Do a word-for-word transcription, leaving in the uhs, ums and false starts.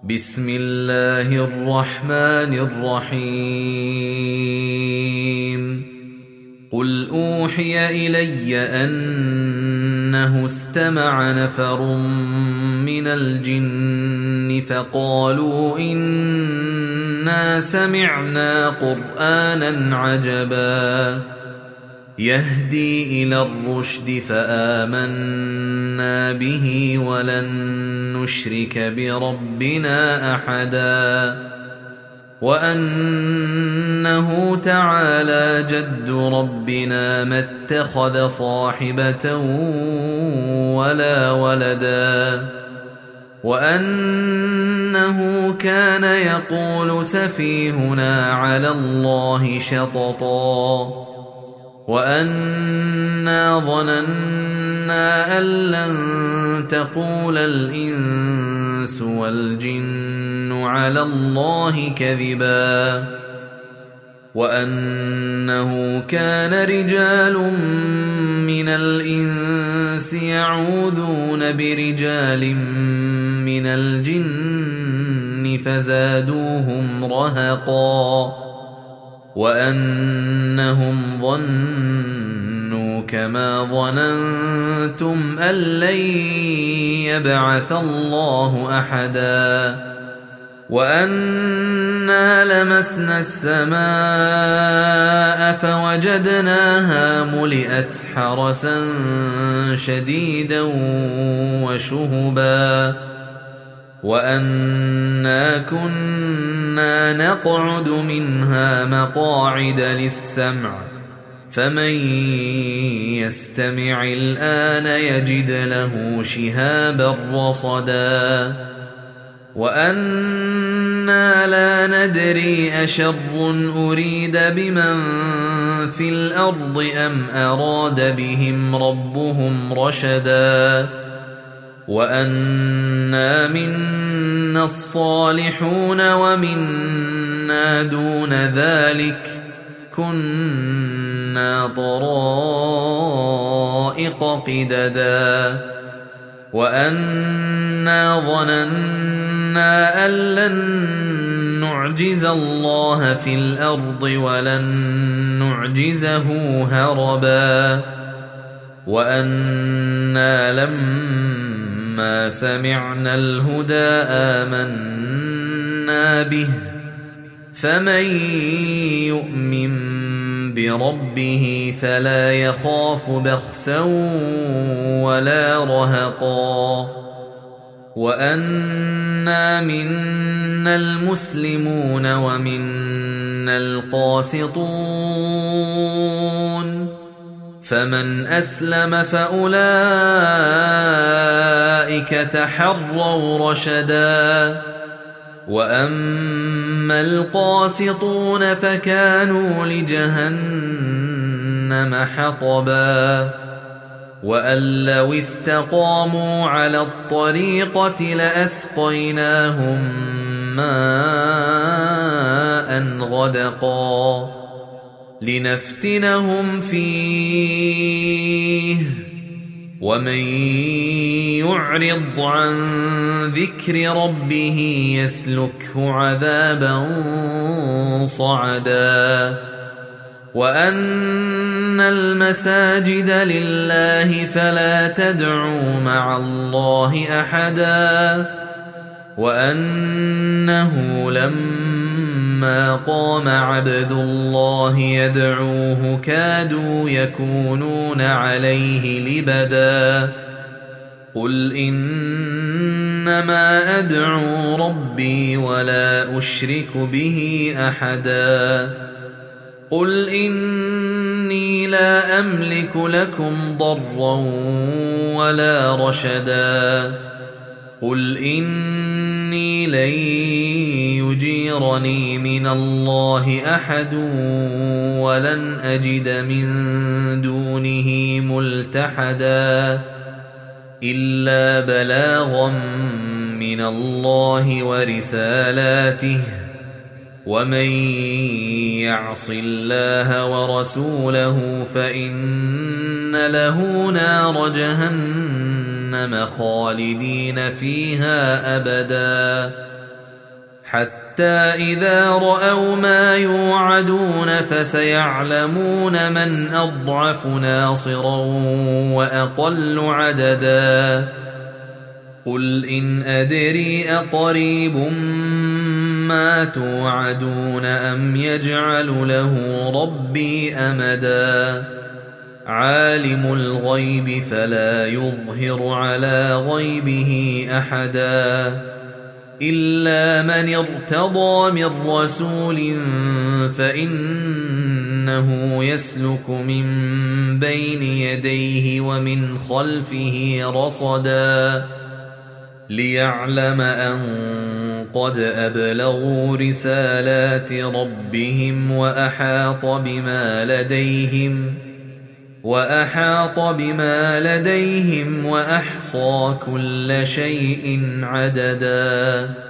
بسم الله الرحمن الرحيم قل أوحي إلي أنه استمع نفر من الجن فقالوا إنا سمعنا قرآنا عجبا يهدي إلى الرشد فآمنا به ولن نشرك بربنا أحدا وأنه تعالى جد ربنا ما اتخذ صاحبة ولا ولدا وأنه كان يقول سفيهنا على الله شططا وأنا ظننا أن لن تقول الإنس والجن على الله كذبا وأنه كان رجال من الإنس يعوذون برجال من الجن فزادوهم رهقا وأنهم ظنوا كما ظننتم أن لن يبعث الله أحدا وأنا لمسنا السماء فوجدناها ملئت حرسا شديدا وشهبا وأنا كنا نقعد منها مقاعد للسمع فمن يستمع الآن يجد له شهابا رصدا وأنا لا ندري أشر أريد بمن في الأرض أم أراد بهم ربهم رشدا وأنا منا الصالحون ومنا دون ذلك كنا طرائق قددا وأنا ظننا أن لن نعجز الله في الأرض ولن نعجزه هربا وأنا لما سمعنا الهدى آمنا به فمن يؤمن بربه فلا يخاف بخسا ولا رهقا وأنا منا المسلمون ومنا القاسطون فمن أسلم فأولئك تحروا رشدا وأما القاسطون فكانوا لجهنم حطبا وأن لو استقاموا على الطريقة لأسقيناهم ماء غدقا لنفتنهم فيه ومن يعرض عن ذكر ربه يسلكه عذابا صعدا وأن المساجد لله فلا تدعوا مع الله أحدا وأنه لما قام عبد الله يدعوه كادوا يكونون عليه لبدا قل إنما أدعو ربي ولا أشرك به أحدا قل إني لا أملك لكم ضرا ولا رشدا قل إني لن يجيرني من الله أحد ولن أجد من دونه ملتحدا إلا بلاغا من الله ورسالاته ومن يعص الله ورسوله فإن له نار جهنم خالدين فيها أبدا حتى إذا رأوا ما يوعدون فسيعلمون من أضعف ناصرا وأقل عددا قل إن أدري أقريب ما توعدون أم يجعل له ربي أمدا عالم الغيب فلا يظهر على غيبه أحدا إلا من ارتضى من رسول فإنه يسلك من بين يديه ومن خلفه رصدا ليعلم أن قد أبلغوا رسالات ربهم وأحاط بما لديهم وأحاط بما لديهم وأحصى كل شيء عددا.